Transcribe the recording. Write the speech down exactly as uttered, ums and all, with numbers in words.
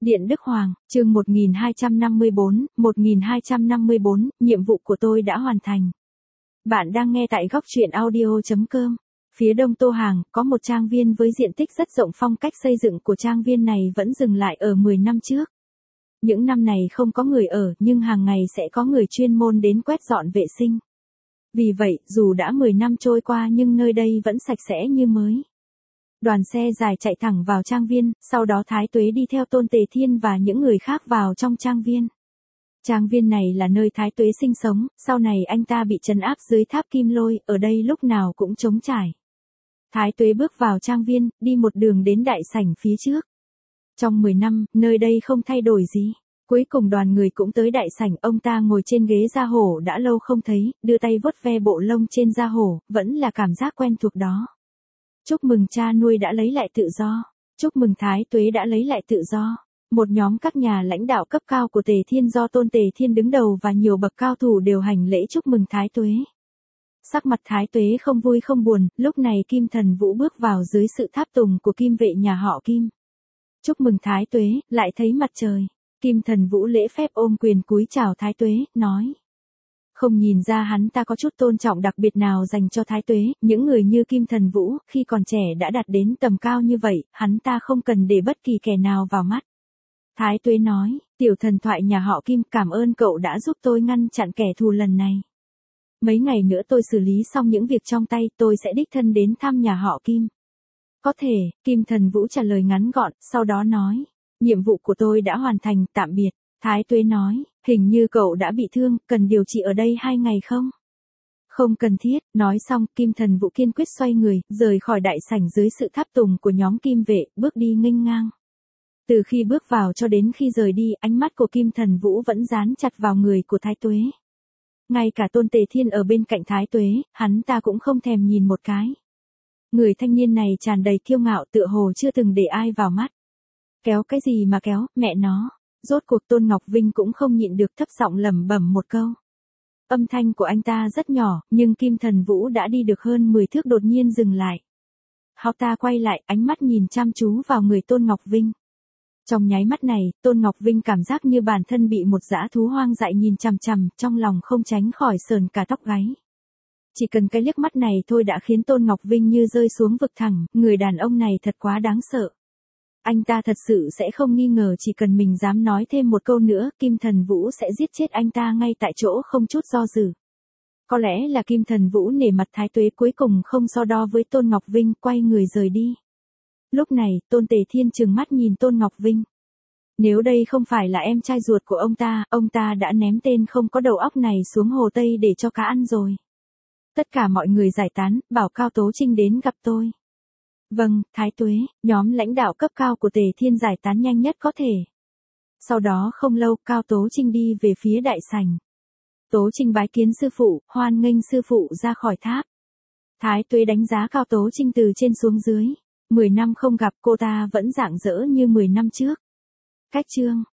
Điện Đức Hoàng, chương một nghìn hai trăm năm mươi bốn, một nghìn hai trăm năm mươi bốn, nhiệm vụ của tôi đã hoàn thành. Bạn đang nghe tại góc truyện audio chấm com. Phía đông Tô Hàng, có một trang viên với diện tích rất rộng, phong cách xây dựng của trang viên này vẫn dừng lại ở mười năm trước. Những năm này không có người ở, nhưng hàng ngày sẽ có người chuyên môn đến quét dọn vệ sinh. Vì vậy, dù đã mười năm trôi qua nhưng nơi đây vẫn sạch sẽ như mới. Đoàn xe dài chạy thẳng vào trang viên, sau đó Thái Tuế đi theo Tôn Tề Thiên và những người khác vào trong trang viên. Trang viên này là nơi Thái Tuế sinh sống, sau này anh ta bị trấn áp dưới tháp Kim Lôi, ở đây lúc nào cũng trống trải. Thái Tuế bước vào trang viên, đi một đường đến đại sảnh phía trước. Trong mười năm, nơi đây không thay đổi gì. Cuối cùng đoàn người cũng tới đại sảnh, ông ta ngồi trên ghế da hổ đã lâu không thấy, đưa tay vuốt ve bộ lông trên da hổ, vẫn là cảm giác quen thuộc đó. Chúc mừng cha nuôi đã lấy lại tự do. Chúc mừng Thái Tuế đã lấy lại tự do. Một nhóm các nhà lãnh đạo cấp cao của Tề Thiên do Tôn Tề Thiên đứng đầu và nhiều bậc cao thủ đều hành lễ chúc mừng Thái Tuế. Sắc mặt Thái Tuế không vui không buồn, lúc này Kim Thần Vũ bước vào dưới sự tháp tùng của Kim vệ nhà họ Kim. Chúc mừng Thái Tuế, lại thấy mặt trời. Kim Thần Vũ lễ phép ôm quyền cúi chào Thái Tuế, nói. Không nhìn ra hắn ta có chút tôn trọng đặc biệt nào dành cho Thái Tuế, những người như Kim Thần Vũ, khi còn trẻ đã đạt đến tầm cao như vậy, hắn ta không cần để bất kỳ kẻ nào vào mắt. Thái Tuế nói, tiểu thần thoại nhà họ Kim, cảm ơn cậu đã giúp tôi ngăn chặn kẻ thù lần này. Mấy ngày nữa tôi xử lý xong những việc trong tay, tôi sẽ đích thân đến thăm nhà họ Kim. Có thể, Kim Thần Vũ trả lời ngắn gọn, sau đó nói, nhiệm vụ của tôi đã hoàn thành, tạm biệt. Thái Tuế nói, hình như cậu đã bị thương, cần điều trị ở đây hai ngày không? Không cần thiết, nói xong, Kim Thần Vũ kiên quyết xoay người, rời khỏi đại sảnh dưới sự tháp tùng của nhóm Kim vệ, bước đi nghênh ngang. Từ khi bước vào cho đến khi rời đi, ánh mắt của Kim Thần Vũ vẫn dán chặt vào người của Thái Tuế. Ngay cả Tôn Tề Thiên ở bên cạnh Thái Tuế, hắn ta cũng không thèm nhìn một cái. Người thanh niên này tràn đầy kiêu ngạo, tựa hồ chưa từng để ai vào mắt. Kéo cái gì mà kéo, mẹ nó. Rốt cuộc Tôn Ngọc Vinh cũng không nhịn được thấp giọng lẩm bẩm một câu. Âm thanh của anh ta rất nhỏ, nhưng Kim Thần Vũ đã đi được hơn mười thước đột nhiên dừng lại. Hắn ta quay lại, ánh mắt nhìn chăm chú vào người Tôn Ngọc Vinh. Trong nháy mắt này, Tôn Ngọc Vinh cảm giác như bản thân bị một dã thú hoang dại nhìn chằm chằm, trong lòng không tránh khỏi sờn cả tóc gáy. Chỉ cần cái liếc mắt này thôi đã khiến Tôn Ngọc Vinh như rơi xuống vực thẳm, người đàn ông này thật quá đáng sợ. Anh ta thật sự sẽ không nghi ngờ chỉ cần mình dám nói thêm một câu nữa, Kim Thần Vũ sẽ giết chết anh ta ngay tại chỗ không chút do dự. Có lẽ là Kim Thần Vũ nể mặt Thái Tuế cuối cùng không so đo với Tôn Ngọc Vinh, quay người rời đi. Lúc này, Tôn Tề Thiên trừng mắt nhìn Tôn Ngọc Vinh. Nếu đây không phải là em trai ruột của ông ta, ông ta đã ném tên không có đầu óc này xuống hồ Tây để cho cá ăn rồi. Tất cả mọi người giải tán, bảo Cao Tố Trinh đến gặp tôi. Vâng, Thái Tuế, nhóm lãnh đạo cấp cao của Tề Thiên giải tán nhanh nhất có thể. Sau đó không lâu, Cao Tố Trinh đi về phía đại sảnh. Tố Trinh bái kiến sư phụ, hoan nghênh sư phụ ra khỏi tháp. Thái Tuế đánh giá Cao Tố Trinh từ trên xuống dưới. Mười năm không gặp cô ta vẫn rạng rỡ như mười năm trước. Cách chương.